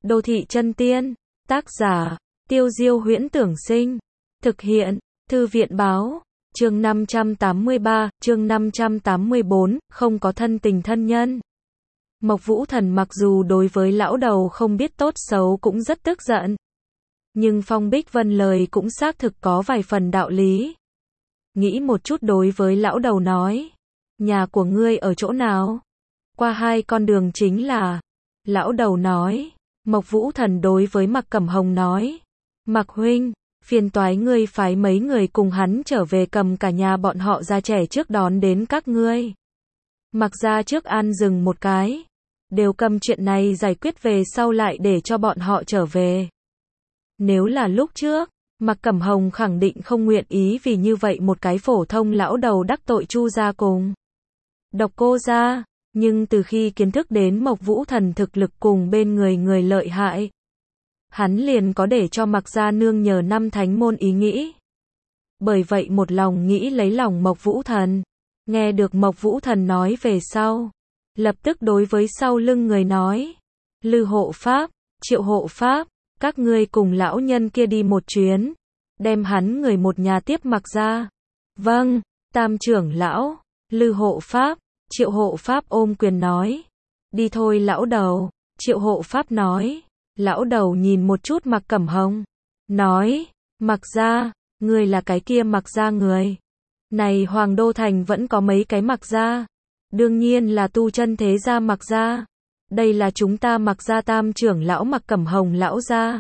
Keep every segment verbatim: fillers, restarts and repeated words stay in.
Đô thị chân tiên, tác giả, Tiêu Diêu Huyễn Tưởng Sinh, thực hiện, Thư viện báo, chương năm trăm tám mươi ba, chương năm trăm tám mươi bốn, không có thân tình thân nhân. Mộc Vũ Thần mặc dù đối với lão đầu không biết tốt xấu cũng rất tức giận. Nhưng Phong Bích Vân lời cũng xác thực có vài phần đạo lý. Nghĩ một chút đối với lão đầu nói, nhà của ngươi ở chỗ nào? Qua hai con đường chính là. Lão đầu nói. Mộc Vũ Thần đối với Mạc Cẩm Hồng nói, Mạc huynh, phiền toái ngươi phái mấy người cùng hắn trở về cầm cả nhà bọn họ ra trẻ trước đón đến các ngươi. Mạc gia trước an dừng một cái, đều cầm chuyện này giải quyết về sau lại để cho bọn họ trở về. Nếu là lúc trước, Mạc Cẩm Hồng khẳng định không nguyện ý vì như vậy một cái phổ thông lão đầu đắc tội Chu gia cùng Độc Cô gia. Nhưng từ khi kiến thức đến Mộc Vũ Thần thực lực cùng bên người người lợi hại, hắn liền có để cho Mạc gia nương nhờ năm thánh môn ý nghĩ. Bởi vậy một lòng nghĩ lấy lòng Mộc Vũ Thần. Nghe được Mộc Vũ Thần nói về sau, lập tức đối với sau lưng người nói, Lư hộ pháp, Triệu hộ pháp, các ngươi cùng lão nhân kia đi một chuyến, đem hắn người một nhà tiếp Mạc gia. Vâng, Tam trưởng lão, Lư hộ pháp, Triệu hộ pháp ôm quyền nói, đi thôi lão đầu. Triệu hộ pháp nói. Lão đầu nhìn một chút Mạc Cẩm Hồng, nói, Mạc gia, ngươi là cái kia Mạc gia người. Này Hoàng Đô Thành vẫn có mấy cái Mạc gia, đương nhiên là tu chân thế gia Mạc gia. Đây là chúng ta Mạc gia Tam trưởng lão Mạc Cẩm Hồng lão gia.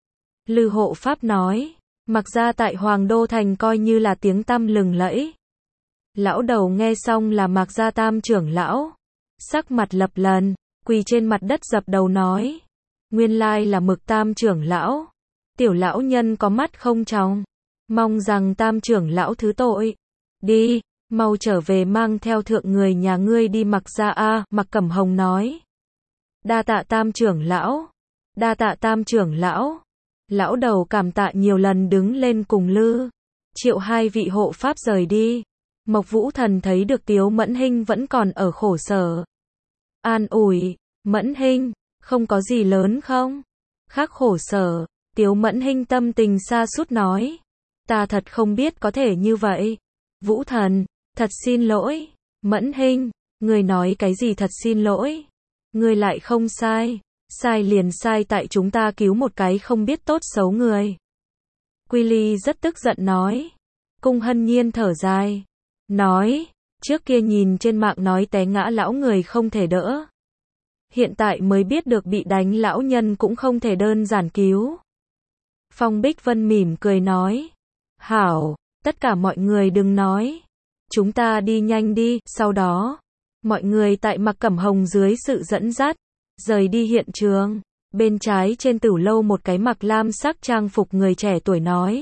Lư hộ pháp nói, Mạc gia tại Hoàng Đô Thành coi như là tiếng tăm lừng lẫy. Lão đầu nghe xong là Mạc gia Tam trưởng lão, sắc mặt lập lần, quỳ trên mặt đất dập đầu nói, nguyên lai là Mực Tam trưởng lão, tiểu lão nhân có mắt không tròng, mong rằng Tam trưởng lão thứ tội. Đi, mau trở về mang theo thượng người nhà ngươi đi Mạc gia a. Mạc Cẩm Hồng nói, đa tạ Tam trưởng lão, đa tạ Tam trưởng lão. Lão đầu cảm tạ nhiều lần đứng lên cùng Lư, Triệu hai vị hộ pháp rời đi. Mộc Vũ Thần thấy được Tiếu Mẫn Hinh vẫn còn ở khổ sở. An ủi, Mẫn Hinh, không có gì lớn không? Khác khổ sở. Tiếu Mẫn Hinh tâm tình sa sút nói, ta thật không biết có thể như vậy. Vũ Thần, thật xin lỗi. Mẫn Hinh, người nói cái gì thật xin lỗi? Người lại không sai. Sai liền sai tại chúng ta cứu một cái không biết tốt xấu người. Quy Ly rất tức giận nói. Cung Hân Nhiên thở dài, nói, trước kia nhìn trên mạng nói té ngã lão người không thể đỡ. Hiện tại mới biết được bị đánh lão nhân cũng không thể đơn giản cứu. Phong Bích Vân mỉm cười nói, hảo, tất cả mọi người đừng nói. Chúng ta đi nhanh đi. Sau đó, mọi người tại Mạc Cẩm Hồng dưới sự dẫn dắt, rời đi hiện trường. Bên trái trên tử lâu một cái mặc lam sắc trang phục người trẻ tuổi nói,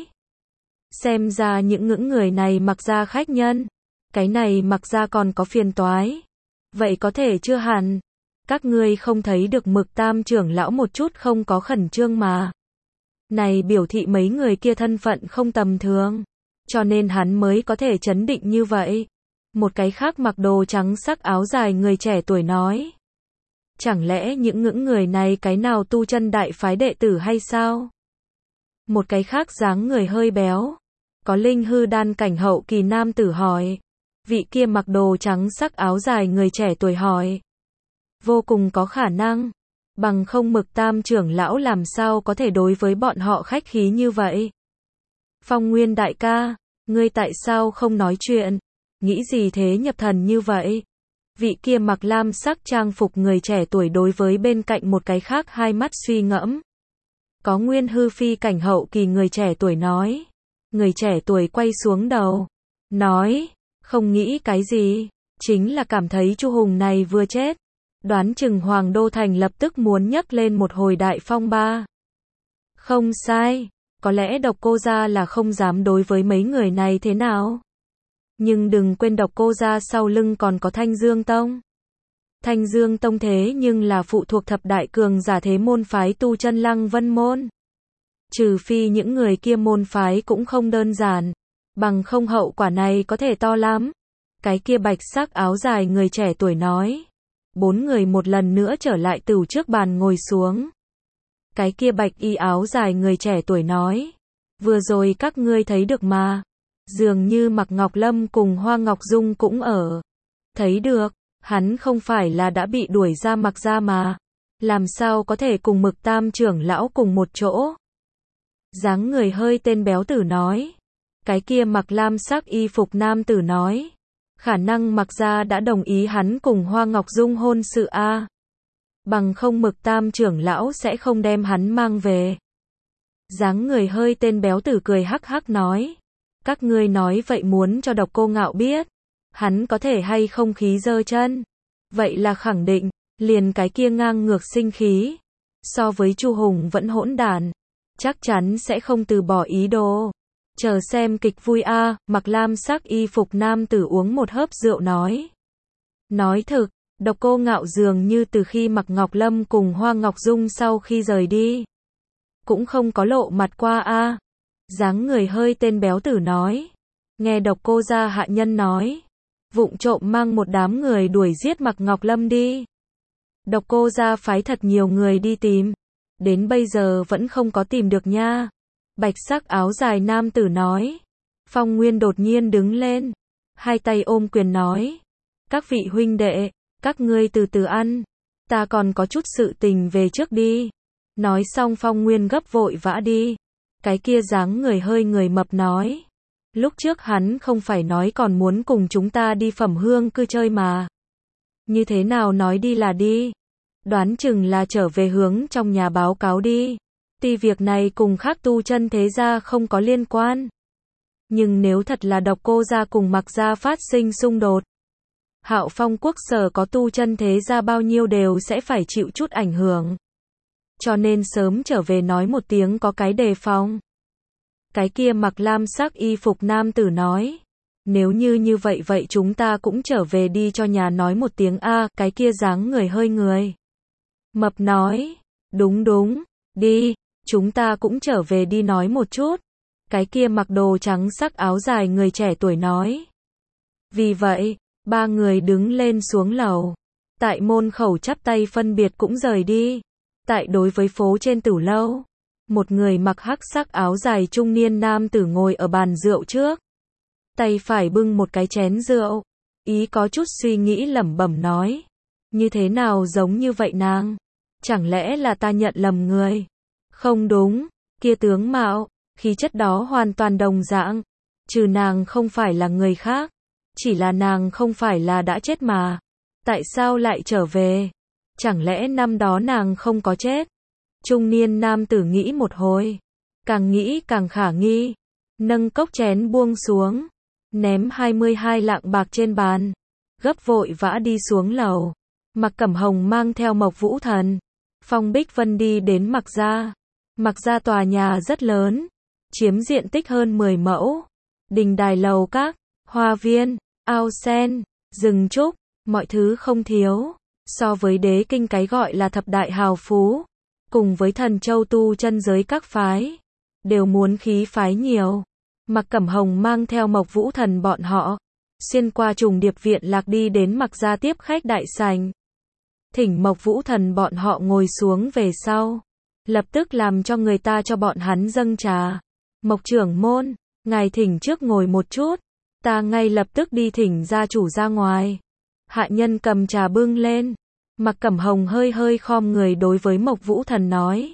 xem ra những ngưỡng người này Mạc gia khách nhân. Cái này Mạc gia còn có phiền toái. Vậy có thể chưa hẳn. Các ngươi không thấy được Mực Tam trưởng lão một chút không có khẩn trương mà. Này biểu thị mấy người kia thân phận không tầm thường. Cho nên hắn mới có thể chấn định như vậy. Một cái khác mặc đồ trắng sắc áo dài người trẻ tuổi nói. Chẳng lẽ những ngưỡng người này cái nào tu chân đại phái đệ tử hay sao? Một cái khác dáng người hơi béo, có linh hư đan cảnh hậu kỳ nam tử hỏi. Vị kia mặc đồ trắng sắc áo dài người trẻ tuổi hỏi. Vô cùng có khả năng. Bằng không Mực Tam trưởng lão làm sao có thể đối với bọn họ khách khí như vậy? Phong Nguyên đại ca, ngươi tại sao không nói chuyện? Nghĩ gì thế nhập thần như vậy? Vị kia mặc lam sắc trang phục người trẻ tuổi đối với bên cạnh một cái khác hai mắt suy ngẫm. Có nguyên hư phi cảnh hậu kỳ người trẻ tuổi nói. Người trẻ tuổi quay xuống đầu, nói, không nghĩ cái gì, chính là cảm thấy Chu Hùng này vừa chết, đoán chừng Hoàng Đô Thành lập tức muốn nhấc lên một hồi đại phong ba. Không sai, có lẽ Độc Cô gia là không dám đối với mấy người này thế nào. Nhưng đừng quên Độc Cô gia sau lưng còn có Thanh Dương Tông. Thanh Dương Tông thế nhưng là phụ thuộc thập đại cường giả thế môn phái tu chân Lăng Vân môn. Trừ phi những người kia môn phái cũng không đơn giản, bằng không hậu quả này có thể to lắm. Cái kia bạch sắc áo dài người trẻ tuổi nói. Bốn người một lần nữa trở lại tửu trước bàn ngồi xuống. Cái kia bạch y áo dài người trẻ tuổi nói. Vừa rồi các ngươi thấy được mà. Dường như Mạc Ngọc Lâm cùng Hoa Ngọc Dung cũng ở. Thấy được, hắn không phải là đã bị đuổi ra Mạc gia mà. Làm sao có thể cùng Mực Tam trưởng lão cùng một chỗ? Dáng người hơi tên béo tử nói. Cái kia mặc lam sắc y phục nam tử nói. Khả năng Mạc gia đã đồng ý hắn cùng Hoa Ngọc Dung hôn sự a. Bằng không Mực Tam trưởng lão sẽ không đem hắn mang về. Dáng người hơi tên béo tử cười hắc hắc nói. Các ngươi nói vậy muốn cho Độc Cô Ngạo biết. Hắn có thể hay không khí giơ chân. Vậy là khẳng định, liền cái kia ngang ngược sinh khí. So với Chu Hùng vẫn hỗn đản. Chắc chắn sẽ không từ bỏ ý đồ. Chờ xem kịch vui a. Mặc lam sắc y phục nam tử uống một hớp rượu nói. Nói thực, Độc Cô Ngạo dường như từ khi Mạc Ngọc Lâm cùng Hoa Ngọc Dung sau khi rời đi. Cũng không có lộ mặt qua a. Dáng người hơi tên béo tử nói. Nghe Độc Cô gia hạ nhân nói. Vụng trộm mang một đám người đuổi giết Mạc Ngọc Lâm đi. Độc Cô gia phái thật nhiều người đi tìm. Đến bây giờ vẫn không có tìm được nha. Bạch sắc áo dài nam tử nói. Phong Nguyên đột nhiên đứng lên. Hai tay ôm quyền nói. Các vị huynh đệ, các ngươi từ từ ăn. Ta còn có chút sự tình về trước đi. Nói xong Phong Nguyên gấp vội vã đi. Cái kia dáng người hơi người mập nói. Lúc trước hắn không phải nói còn muốn cùng chúng ta đi Phẩm Hương cư chơi mà. Như thế nào nói đi là đi. Đoán chừng là trở về hướng trong nhà báo cáo đi. Tuy việc này cùng khác tu chân thế gia không có liên quan. Nhưng nếu thật là Độc Cô gia cùng Mạc gia phát sinh xung đột. Hạo Phong quốc sở có tu chân thế gia bao nhiêu đều sẽ phải chịu chút ảnh hưởng. Cho nên sớm trở về nói một tiếng có cái đề phòng. Cái kia mặc lam sắc y phục nam tử nói. Nếu như như vậy vậy chúng ta cũng trở về đi cho nhà nói một tiếng a. Cái kia dáng người hơi người mập nói. Đúng đúng, đi, chúng ta cũng trở về đi nói một chút. Cái kia mặc đồ trắng sắc áo dài người trẻ tuổi nói. Vì vậy, ba người đứng lên xuống lầu. Tại môn khẩu chắp tay phân biệt cũng rời đi. Tại đối với phố trên tử lâu. Một người mặc hắc sắc áo dài trung niên nam tử ngồi ở bàn rượu trước. Tay phải bưng một cái chén rượu. Ý có chút suy nghĩ lẩm bẩm nói. Như thế nào giống như vậy nàng? Chẳng lẽ là ta nhận lầm người? Không đúng, kia tướng mạo, khí chất đó hoàn toàn đồng dạng. Trừ nàng không phải là người khác. Chỉ là nàng không phải là đã chết mà. Tại sao lại trở về? Chẳng lẽ năm đó nàng không có chết? Trung niên nam tử nghĩ một hồi. Càng nghĩ càng khả nghi. Nâng cốc chén buông xuống. Ném hai mươi hai lạng bạc trên bàn. Gấp vội vã đi xuống lầu. Mạc Cẩm Hồng mang theo Mộc Vũ Thần. Phong Bích Vân đi đến Mạc gia. Mạc gia tòa nhà rất lớn. Chiếm diện tích hơn mười mẫu. Đình đài lầu các, hoa viên, ao sen, rừng trúc, mọi thứ không thiếu. So với đế kinh cái gọi là thập đại hào phú. Cùng với Thần Châu tu chân giới các phái. Đều muốn khí phái nhiều. Mạc Cẩm Hồng mang theo Mộc Vũ Thần bọn họ. Xuyên qua trùng điệp viện lạc đi đến Mạc gia tiếp khách đại sảnh. Thỉnh Mộc Vũ Thần bọn họ ngồi xuống về sau. Lập tức làm cho người ta cho bọn hắn dâng trà. Mộc trưởng môn, ngài thỉnh trước ngồi một chút. Ta ngay lập tức đi thỉnh gia chủ ra ngoài. Hạ nhân cầm trà bưng lên. Mạc Cẩm Hồng hơi hơi khom người đối với Mộc Vũ Thần nói.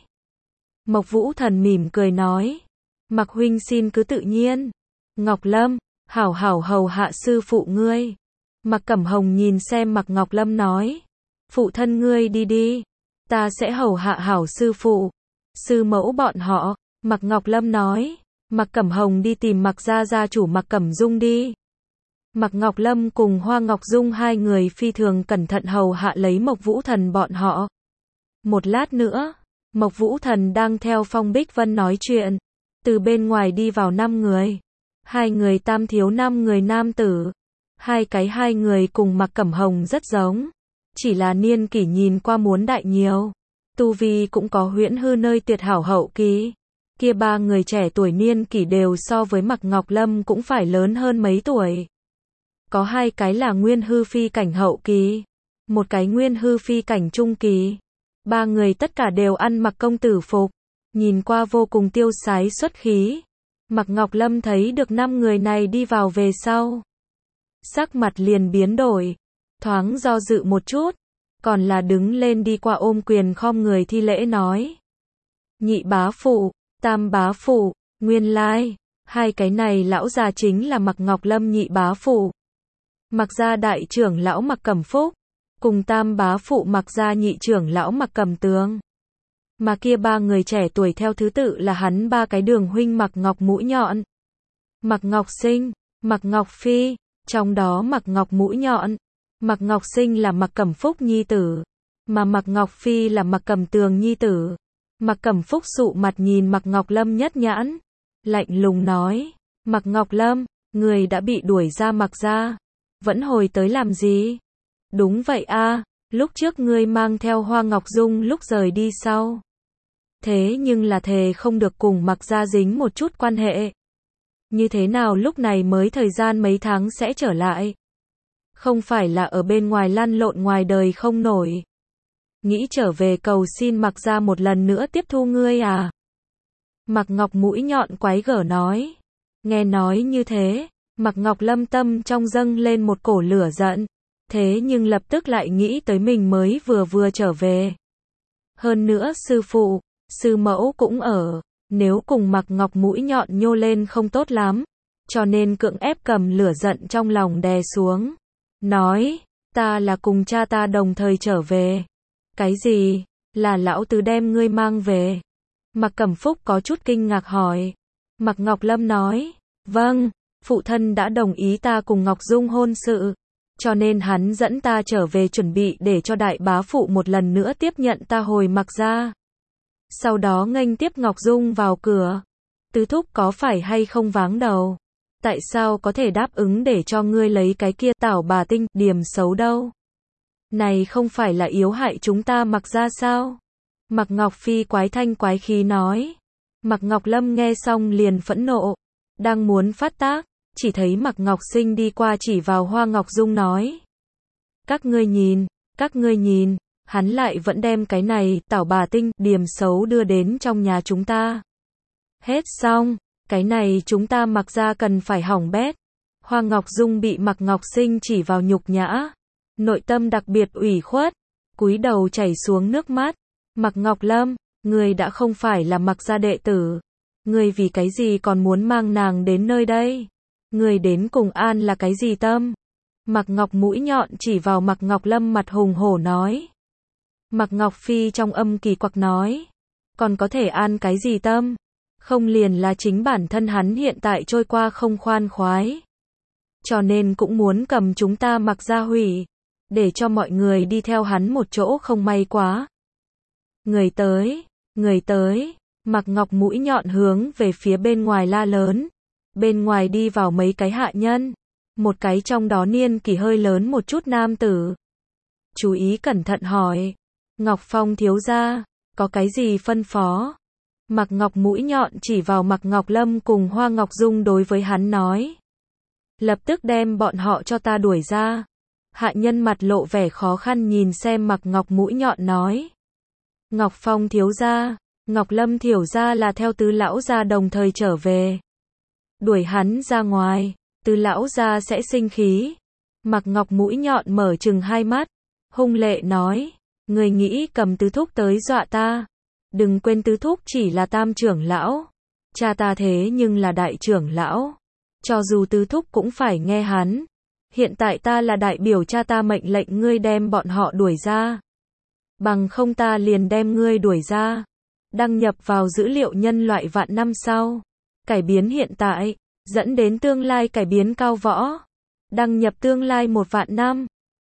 Mộc Vũ Thần mỉm cười nói. Mạc huynh xin cứ tự nhiên. Ngọc Lâm, hảo hảo hầu hạ sư phụ ngươi. Mạc Cẩm Hồng nhìn xem Mạc Ngọc Lâm nói. Phụ thân ngươi đi đi. Ta sẽ hầu hạ hảo sư phụ. Sư mẫu bọn họ. Mạc Ngọc Lâm nói. Mạc Cẩm Hồng đi tìm Mạc gia gia chủ Mạc Cẩm Dung đi. Mạc Ngọc Lâm cùng Hoa Ngọc Dung hai người phi thường cẩn thận hầu hạ lấy Mộc Vũ Thần bọn họ. Một lát nữa, Mộc Vũ Thần đang theo Phong Bích Vân nói chuyện. Từ bên ngoài đi vào năm người. Hai người tam thiếu năm người nam tử. Hai cái hai người cùng Mạc Cẩm Hồng rất giống. Chỉ là niên kỷ nhìn qua muốn đại nhiều. Tu vi cũng có huyễn hư nơi tuyệt hảo hậu kỳ. Kia ba người trẻ tuổi niên kỷ đều so với Mạc Ngọc Lâm cũng phải lớn hơn mấy tuổi. Có hai cái là nguyên hư phi cảnh hậu kỳ. Một cái nguyên hư phi cảnh trung kỳ. Ba người tất cả đều ăn mặc công tử phục, nhìn qua vô cùng tiêu sái xuất khí. Mạc Ngọc Lâm thấy được năm người này đi vào về sau, sắc mặt liền biến đổi, thoáng do dự một chút, còn là đứng lên đi qua ôm quyền khom người thi lễ nói. Nhị bá phụ, tam bá phụ, nguyên lai, hai cái này lão già chính là Mạc Ngọc Lâm nhị bá phụ. Mạc gia đại trưởng lão Mạc Cẩm Phúc, cùng tam bá phụ Mạc gia nhị trưởng lão Mạc Cẩm Tường. Mà kia ba người trẻ tuổi theo thứ tự là hắn ba cái đường huynh Mạc Ngọc Mũi Nhọn, Mạc Ngọc Sinh, Mạc Ngọc Phi, trong đó Mạc Ngọc Mũi Nhọn, Mạc Ngọc Sinh là Mạc Cẩm Phúc nhi tử, mà Mạc Ngọc Phi là Mạc Cẩm Tường nhi tử. Mạc Cẩm Phúc sụ mặt nhìn Mạc Ngọc Lâm nhất nhãn, lạnh lùng nói, Mạc Ngọc Lâm, người đã bị đuổi ra Mạc gia, vẫn hồi tới làm gì? Đúng vậy a, lúc trước ngươi mang theo Hoa Ngọc Dung lúc rời đi sau. Thế nhưng là thề không được cùng Mạc gia dính một chút quan hệ. Như thế nào lúc này mới thời gian mấy tháng sẽ trở lại? Không phải là ở bên ngoài lăn lộn ngoài đời không nổi. Nghĩ trở về cầu xin Mạc gia một lần nữa tiếp thu ngươi à? Mạc Ngọc Mũi Nhọn quái gở nói. Nghe nói như thế, Mạc Ngọc Lâm tâm trong dâng lên một cổ lửa giận. Thế nhưng lập tức lại nghĩ tới mình mới vừa vừa trở về. Hơn nữa sư phụ, sư mẫu cũng ở, nếu cùng Mạc Ngọc Mũi Nhọn nhô lên không tốt lắm, cho nên cưỡng ép cầm lửa giận trong lòng đè xuống. Nói, ta là cùng cha ta đồng thời trở về. Cái gì? Là lão tứ đem ngươi mang về? Mạc Cẩm Phúc có chút kinh ngạc hỏi. Mạc Ngọc Lâm nói, vâng, phụ thân đã đồng ý ta cùng Ngọc Dung hôn sự, cho nên hắn dẫn ta trở về chuẩn bị để cho đại bá phụ một lần nữa tiếp nhận ta hồi Mạc gia. Sau đó nghênh tiếp Ngọc Dung vào cửa. Tứ thúc có phải hay không váng đầu? Tại sao có thể đáp ứng để cho ngươi lấy cái kia tảo bà tinh, điểm xấu đâu? Này không phải là yếu hại chúng ta Mạc gia sao? Mạc Ngọc Phi quái thanh quái khí nói. Mạc Ngọc Lâm nghe xong liền phẫn nộ, đang muốn phát tác, chỉ thấy Mạc Ngọc Sinh đi qua chỉ vào Hoa Ngọc Dung nói. Các ngươi nhìn, các ngươi nhìn, hắn lại vẫn đem cái này, tảo bà tinh, điểm xấu đưa đến trong nhà chúng ta. Hết xong, cái này chúng ta Mạc gia cần phải hỏng bét. Hoa Ngọc Dung bị Mạc Ngọc Sinh chỉ vào nhục nhã, nội tâm đặc biệt ủy khuất, cúi đầu chảy xuống nước mắt. Mạc Ngọc Lâm, người đã không phải là Mạc gia đệ tử, người vì cái gì còn muốn mang nàng đến nơi đây? Người đến cùng an là cái gì tâm? Mạc Ngọc Mũi Nhọn chỉ vào Mạc Ngọc Lâm mặt hùng hổ nói. Mạc Ngọc Phi trong âm kỳ quặc nói, còn có thể an cái gì tâm? Không liền là chính bản thân hắn hiện tại trôi qua không khoan khoái, cho nên cũng muốn cầm chúng ta Mạc gia hủy, để cho mọi người đi theo hắn một chỗ không may quá. Người tới, người tới, Mạc Ngọc Mũi Nhọn hướng về phía bên ngoài la lớn. Bên ngoài đi vào mấy cái hạ nhân, một cái trong đó niên kỷ hơi lớn một chút nam tử. Chú ý cẩn thận hỏi, Ngọc Phong thiếu gia, có cái gì phân phó? Mạc Ngọc Mũi Nhọn chỉ vào Mạc Ngọc Lâm cùng Hoa Ngọc Dung đối với hắn nói. Lập tức đem bọn họ cho ta đuổi ra. Hạ nhân mặt lộ vẻ khó khăn nhìn xem Mạc Ngọc Mũi Nhọn nói. Ngọc Phong thiếu gia, Ngọc Lâm thiếu gia là theo tứ lão gia đồng thời trở về. Đuổi hắn ra ngoài, tứ lão gia sẽ sinh khí. Mạc Ngọc Mũi Nhọn mở trừng hai mắt, hung lệ nói, người nghĩ cầm tứ thúc tới dọa ta. Đừng quên tứ thúc chỉ là tam trưởng lão, cha ta thế nhưng là đại trưởng lão. Cho dù tứ thúc cũng phải nghe hắn. Hiện tại ta là đại biểu cha ta mệnh lệnh ngươi đem bọn họ đuổi ra. Bằng không ta liền đem ngươi đuổi ra. Đăng nhập vào dữ liệu nhân loại vạn năm sau. Cải biến hiện tại, dẫn đến tương lai cải biến cao võ. Đăng nhập tương lai một vạn năm.